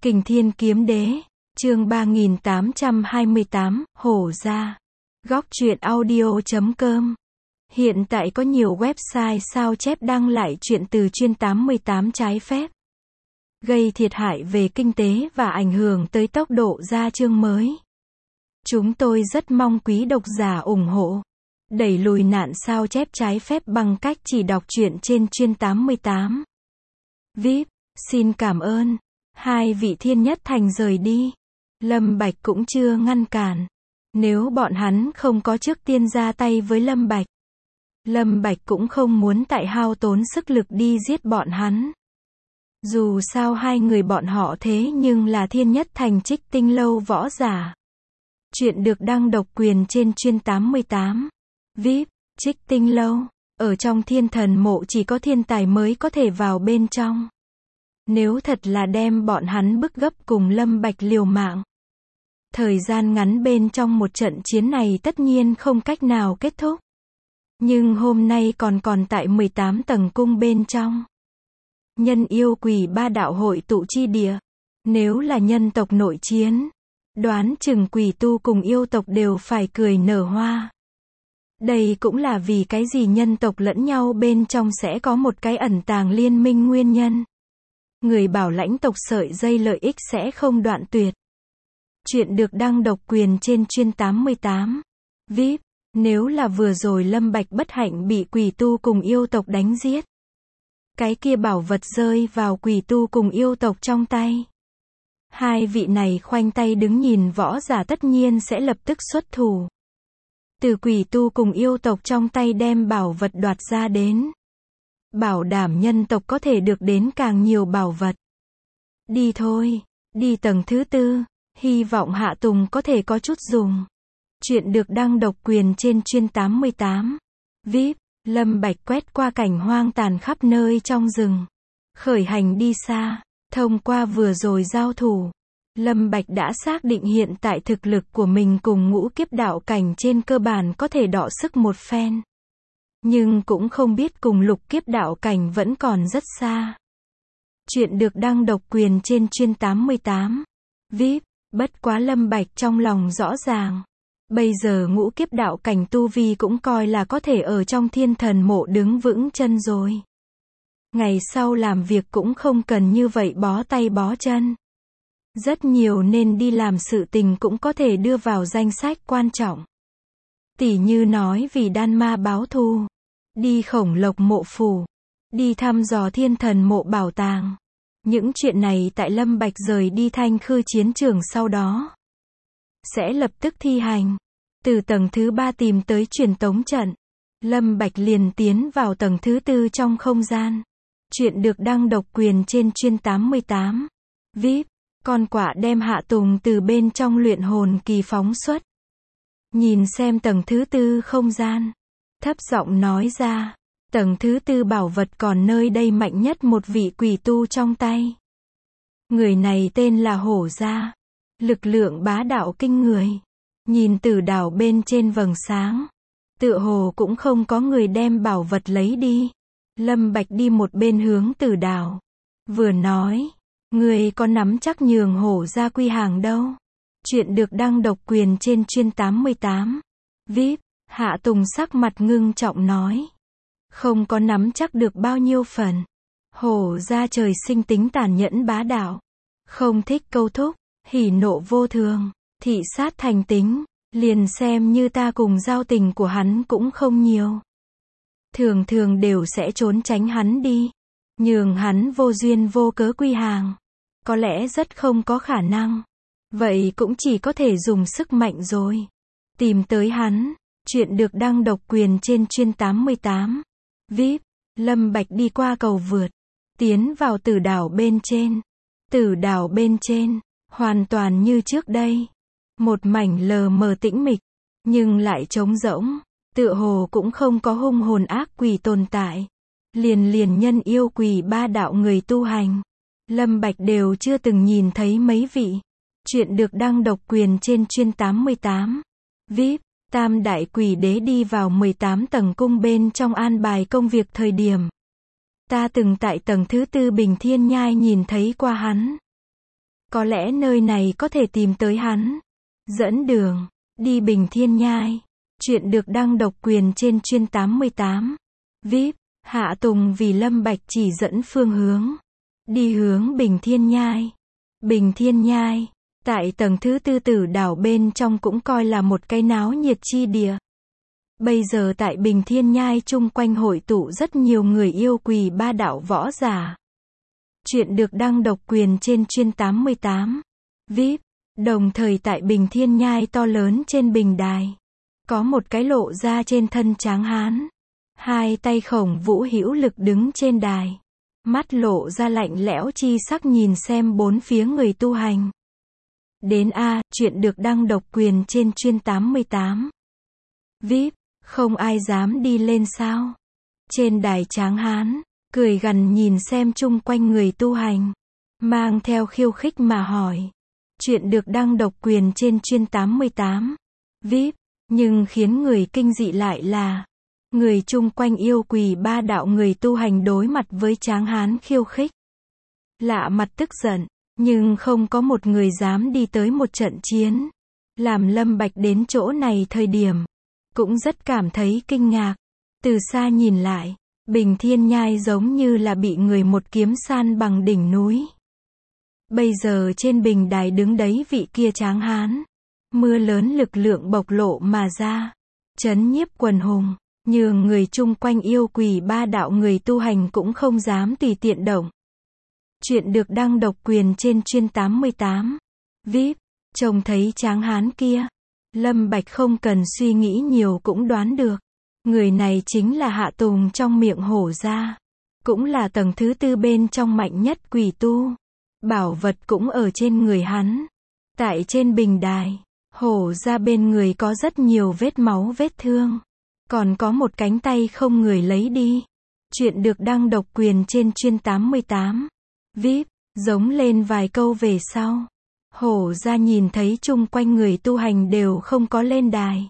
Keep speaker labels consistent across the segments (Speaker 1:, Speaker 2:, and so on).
Speaker 1: Kình Thiên Kiếm Đế, chương 3828, Hổ Gia. Góc truyện audio.com. Hiện tại có nhiều website sao chép đăng lại truyện từ chuyên 88 trái phép, gây thiệt hại về kinh tế và ảnh hưởng tới tốc độ ra chương mới. Chúng tôi rất mong quý độc giả ủng hộ, đẩy lùi nạn sao chép trái phép bằng cách chỉ đọc truyện trên chuyên 88. VIP, xin cảm ơn. Hai vị Thiên Nhất Thành rời đi, Lâm Bạch cũng chưa ngăn cản. Nếu bọn hắn không có trước tiên ra tay với Lâm Bạch, Lâm Bạch cũng không muốn tại hao tốn sức lực đi giết bọn hắn. Dù sao hai người bọn họ thế nhưng là Thiên Nhất Thành Trích Tinh Lâu võ giả. Chuyện được đăng độc quyền trên chuyên 88. VIP, Trích Tinh Lâu. Ở trong Thiên Thần Mộ chỉ có thiên tài mới có thể vào bên trong. Nếu thật là đem bọn hắn bức gấp cùng Lâm Bạch liều mạng, thời gian ngắn bên trong một trận chiến này tất nhiên không cách nào kết thúc. Nhưng hôm nay còn tại 18 tầng cung bên trong. Nhân yêu quỷ ba đạo hội tụ chi địa. Nếu là nhân tộc nội chiến, đoán chừng quỷ tu cùng yêu tộc đều phải cười nở hoa. Đây cũng là vì cái gì nhân tộc lẫn nhau bên trong sẽ có một cái ẩn tàng liên minh nguyên nhân. Người bảo lãnh tộc sợi dây lợi ích sẽ không đoạn tuyệt. Chuyện được đăng độc quyền trên chuyên 88. VIP, nếu là vừa rồi Lâm Bạch bất hạnh bị quỷ tu cùng yêu tộc đánh giết, cái kia bảo vật rơi vào quỷ tu cùng yêu tộc trong tay, hai vị này khoanh tay đứng nhìn võ giả tất nhiên sẽ lập tức xuất thủ, từ quỷ tu cùng yêu tộc trong tay đem bảo vật đoạt ra đến, bảo đảm nhân tộc có thể được đến càng nhiều bảo vật. Đi thôi, đi tầng thứ tư, hy vọng Hạ Tùng có thể có chút dùng. Chuyện được đăng độc quyền trên chuyên 88. VIP, Lâm Bạch quét qua cảnh hoang tàn khắp nơi trong rừng, khởi hành đi xa. Thông qua vừa rồi giao thủ, Lâm Bạch đã xác định hiện tại thực lực của mình cùng ngũ kiếp đạo cảnh trên cơ bản có thể đọ sức một phen. Nhưng cũng không biết cùng lục kiếp đạo cảnh vẫn còn rất xa. Chuyện được đăng độc quyền trên chuyên 88. VIP, bất quá Lâm Bạch trong lòng rõ ràng. Bây giờ ngũ kiếp đạo cảnh tu vi cũng coi là có thể ở trong Thiên Thần Mộ đứng vững chân rồi. Ngày sau làm việc cũng không cần như vậy bó tay bó chân. Rất nhiều nên đi làm sự tình cũng có thể đưa vào danh sách quan trọng. Tỉ như nói vì đan ma báo thù, đi Khổng Lộc mộ phủ, đi thăm dò Thiên Thần Mộ bảo tàng. Những chuyện này tại Lâm Bạch rời đi Thanh Khư chiến trường sau đó sẽ lập tức thi hành. Từ tầng thứ 3 tìm tới truyền tống trận, Lâm Bạch liền tiến vào tầng thứ 4 trong không gian. Chuyện được đăng độc quyền trên chuyên 88. VIP, con quạ đem Hạ Tùng từ bên trong luyện hồn kỳ phóng xuất. Nhìn xem tầng thứ 4 không gian, thấp giọng nói ra, tầng thứ 4 bảo vật còn nơi đây mạnh nhất một vị quỷ tu trong tay. Người này tên là Hổ Gia, lực lượng bá đạo kinh người. Nhìn Tử đảo bên trên vầng sáng, tựa hồ cũng không có người đem bảo vật lấy đi. Lâm Bạch đi một bên hướng Tử đảo, vừa nói, người có nắm chắc nhường Hổ Gia quy hàng đâu. Chuyện được đăng độc quyền trên chuyên 88. VIP, Hạ Tùng sắc mặt ngưng trọng nói, không có nắm chắc được bao nhiêu phần. Hổ Gia trời sinh tính tàn nhẫn bá đạo, không thích câu thúc, hỉ nộ vô thường, thị sát thành tính, liền xem như ta cùng giao tình của hắn cũng không nhiều. Thường thường đều sẽ trốn tránh hắn đi, nhường hắn vô duyên vô cớ quy hàng. Có lẽ rất không có khả năng. Vậy cũng chỉ có thể dùng sức mạnh rồi. Tìm tới hắn. Chuyện được đăng độc quyền trên chuyên 88. VIP, Lâm Bạch đi qua cầu vượt, tiến vào Tử đảo bên trên. Tử đảo bên trên, hoàn toàn như trước đây. Một mảnh lờ mờ tĩnh mịch, nhưng lại trống rỗng, tựa hồ cũng không có hung hồn ác quỷ tồn tại. Liền nhân yêu quỷ ba đạo người tu hành, Lâm Bạch đều chưa từng nhìn thấy mấy vị. Chuyện được đăng độc quyền trên chuyên 88. VIP, Tam đại quỷ đế đi vào 18 tầng cung bên trong an bài công việc thời điểm. Ta từng tại tầng thứ 4 Bình Thiên Nhai nhìn thấy qua hắn. Có lẽ nơi này có thể tìm tới hắn. Dẫn đường. Đi Bình Thiên Nhai. Chuyện được đăng độc quyền trên Chuyên 88. VIP. Hạ Tùng vì Lâm Bạch chỉ dẫn phương hướng. Đi hướng Bình Thiên Nhai. Bình Thiên Nhai. Tại tầng thứ tư Tử đảo bên trong cũng coi là một cái náo nhiệt chi địa. Bây giờ tại Bình Thiên Nhai chung quanh hội tụ rất nhiều người yêu Quỳ Ba đạo võ giả. Chuyện được đăng độc quyền trên Chuyên 88. VIP. Đồng thời tại Bình Thiên Nhai to lớn trên bình đài, có một cái lộ ra trên thân tráng hán. Hai tay Khổng Vũ hữu lực đứng trên đài. Mắt lộ ra lạnh lẽo chi sắc nhìn xem bốn phía người tu hành. Đến A, chuyện được đăng độc quyền trên Chuyên 88. VIP. Không ai dám đi lên sao? Trên đài tráng hán, cười gằn nhìn xem chung quanh người tu hành. Mang theo khiêu khích mà hỏi. Chuyện được đăng độc quyền trên Chuyên 88. VIP. Nhưng khiến người kinh dị lại là, người chung quanh yêu Quỳ Ba đạo người tu hành đối mặt với tráng hán khiêu khích. Lạ mặt tức giận, nhưng không có một người dám đi tới một trận chiến. Làm Lâm Bạch đến chỗ này thời điểm, cũng rất cảm thấy kinh ngạc. Từ xa nhìn lại, Bình Thiên Nhai giống như là bị người một kiếm san bằng đỉnh núi. Bây giờ trên bình đài đứng đấy vị kia tráng hán. Mưa lớn lực lượng bộc lộ mà ra. Chấn nhiếp quần hùng. Nhường người chung quanh yêu Quỳ Ba đạo người tu hành cũng không dám tùy tiện động. Chuyện được đăng độc quyền trên Chuyên 88. VIP. Trông thấy tráng hán kia, Lâm Bạch không cần suy nghĩ nhiều cũng đoán được. Người này chính là Hạ Tùng trong miệng hổ gia. Cũng là tầng thứ tư bên trong mạnh nhất quỷ tu. Bảo vật cũng ở trên người hắn. Tại trên bình đài, hổ gia bên người có rất nhiều vết máu vết thương. Còn có một cánh tay không người lấy đi. Chuyện được đăng độc quyền trên Chuyên 88. VIP. Giống lên vài câu về sau, hổ gia nhìn thấy chung quanh người tu hành đều không có lên đài.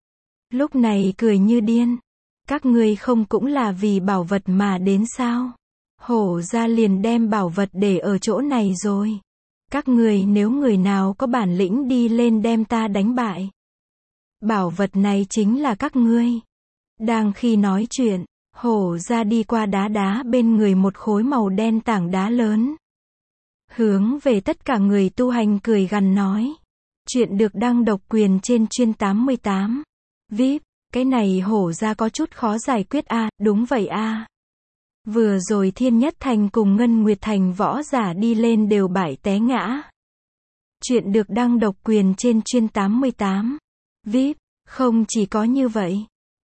Speaker 1: Lúc này cười như điên. Các ngươi không cũng là vì bảo vật mà đến sao? Hổ gia liền đem bảo vật để ở chỗ này rồi. Các ngươi nếu người nào có bản lĩnh đi lên đem ta đánh bại. Bảo vật này chính là các ngươi. Đang khi nói chuyện, hổ gia đi qua đá bên người một khối màu đen tảng đá lớn. Hướng về tất cả người tu hành cười gằn nói. Chuyện được đăng độc quyền trên Chuyên 88. VIP. Cái này hổ gia có chút khó giải quyết a. Đúng vậy a. Vừa rồi Thiên Nhất Thành cùng Ngân Nguyệt Thành võ giả đi lên đều bại té ngã. Chuyện được đăng độc quyền trên Chuyên 88. VIP. Không chỉ có như vậy,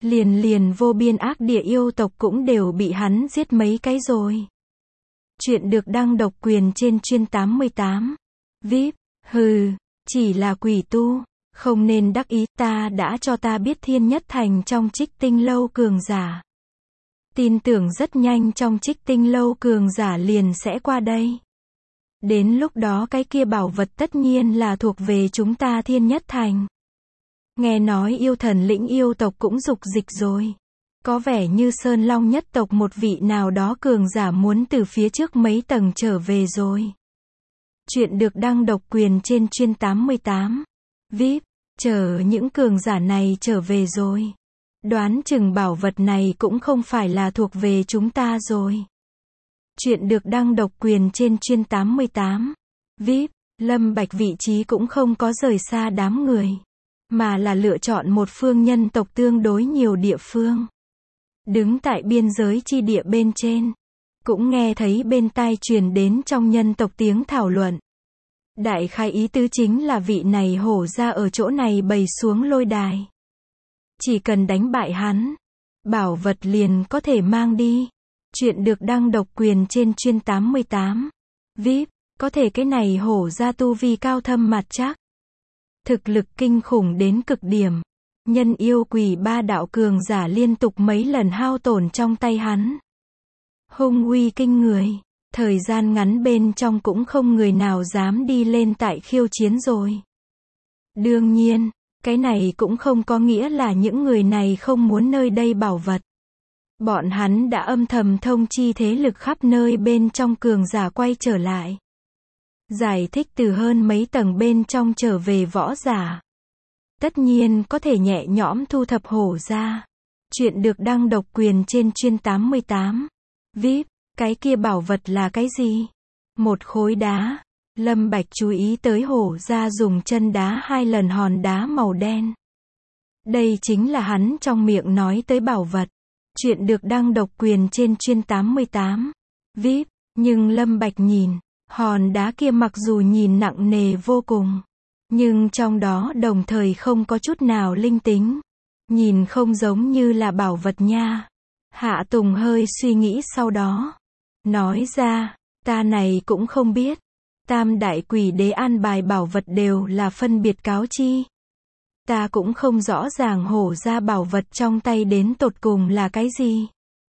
Speaker 1: liền vô biên ác địa yêu tộc cũng đều bị hắn giết mấy cái rồi. Chuyện được đăng độc quyền trên Chuyên 88. VIP. Hừ, chỉ là quỷ tu, không nên đắc ý, ta đã cho ta biết Thiên Nhất Thành trong Trích Tinh Lâu cường giả. Tin tưởng rất nhanh trong Trích Tinh Lâu cường giả liền sẽ qua đây. Đến lúc đó cái kia bảo vật tất nhiên là thuộc về chúng ta Thiên Nhất Thành. Nghe nói yêu thần lĩnh yêu tộc cũng dục dịch rồi. Có vẻ như Sơn Long nhất tộc một vị nào đó cường giả muốn từ phía trước mấy tầng trở về rồi. Chuyện được đăng độc quyền trên Chuyên 88. VIP. Chờ những cường giả này trở về rồi, đoán chừng bảo vật này cũng không phải là thuộc về chúng ta rồi. Chuyện được đăng độc quyền trên Chuyên 88. VIP. Lâm Bạch vị trí cũng không có rời xa đám người, mà là lựa chọn một phương nhân tộc tương đối nhiều địa phương. Đứng tại biên giới chi địa bên trên, cũng nghe thấy bên tai truyền đến trong nhân tộc tiếng thảo luận. Đại khái ý tứ chính là vị này hổ gia ở chỗ này bày xuống lôi đài. Chỉ cần đánh bại hắn, bảo vật liền có thể mang đi. Chuyện được đăng độc quyền trên Chuyên 88. VIP. Có thể cái này hổ gia tu vi cao thâm mặt chắc. Thực lực kinh khủng đến cực điểm. Nhân yêu Quỳ Ba đạo cường giả liên tục mấy lần hao tổn trong tay hắn. Hung uy kinh người. Thời gian ngắn bên trong cũng không người nào dám đi lên tại khiêu chiến rồi. Đương nhiên, cái này cũng không có nghĩa là những người này không muốn nơi đây bảo vật. Bọn hắn đã âm thầm thông chi thế lực khắp nơi bên trong cường giả quay trở lại. Giải thích từ hơn mấy tầng bên trong trở về võ giả. Tất nhiên có thể nhẹ nhõm thu thập hổ ra. Chuyện được đăng độc quyền trên chuyên 88. VIP, cái kia bảo vật là cái gì? Một khối đá. Lâm Bạch chú ý tới hổ ra dùng chân đá 2 lần hòn đá màu đen. Đây chính là hắn trong miệng nói tới bảo vật. Chuyện được đăng độc quyền trên chuyên 88. VIP, nhưng Lâm Bạch nhìn, hòn đá kia mặc dù nhìn nặng nề vô cùng, nhưng trong đó đồng thời không có chút nào linh tính. Nhìn không giống như là bảo vật nha. Hạ Tùng hơi suy nghĩ sau đó. Nói ra, ta này cũng không biết. Tam đại quỷ đế an bài bảo vật đều là phân biệt cáo chi. Ta cũng không rõ ràng hổ ra bảo vật trong tay đến tột cùng là cái gì.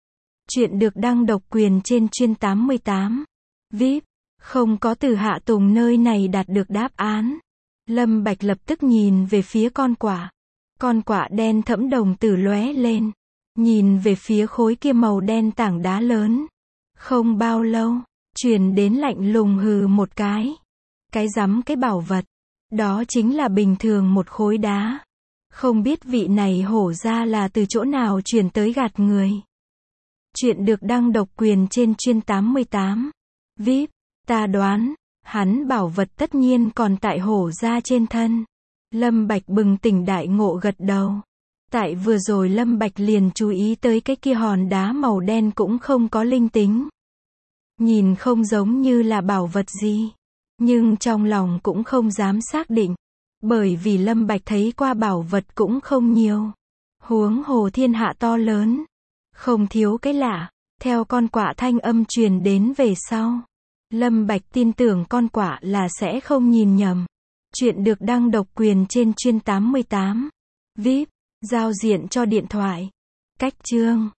Speaker 1: Chuyện được đăng độc quyền trên chuyên 88. VIP, không có từ Hạ Tùng nơi này đạt được đáp án. Lâm Bạch lập tức nhìn về phía con quạ. Con quạ đen thẫm đồng tử lóe lên. Nhìn về phía khối kia màu đen tảng đá lớn. Không bao lâu, truyền đến lạnh lùng hừ một cái. Cái rắm cái bảo vật. Đó chính là bình thường một khối đá. Không biết vị này hổ ra là từ chỗ nào truyền tới gạt người. Chuyện được đăng độc quyền trên chuyên 88. VIP, ta đoán, hắn bảo vật tất nhiên còn tại hổ ra trên thân. Lâm Bạch bừng tỉnh đại ngộ gật đầu. Tại vừa rồi Lâm Bạch liền chú ý tới cái kia hòn đá màu đen cũng không có linh tính. Nhìn không giống như là bảo vật gì. Nhưng trong lòng cũng không dám xác định. Bởi vì Lâm Bạch thấy qua bảo vật cũng không nhiều. Huống hồ thiên hạ to lớn. Không thiếu cái lạ. Theo con quạ thanh âm truyền đến về sau. Lâm Bạch tin tưởng con quạ là sẽ không nhìn nhầm. Chuyện được đăng độc quyền trên chuyên 88. VIP, giao diện cho điện thoại. Cách chương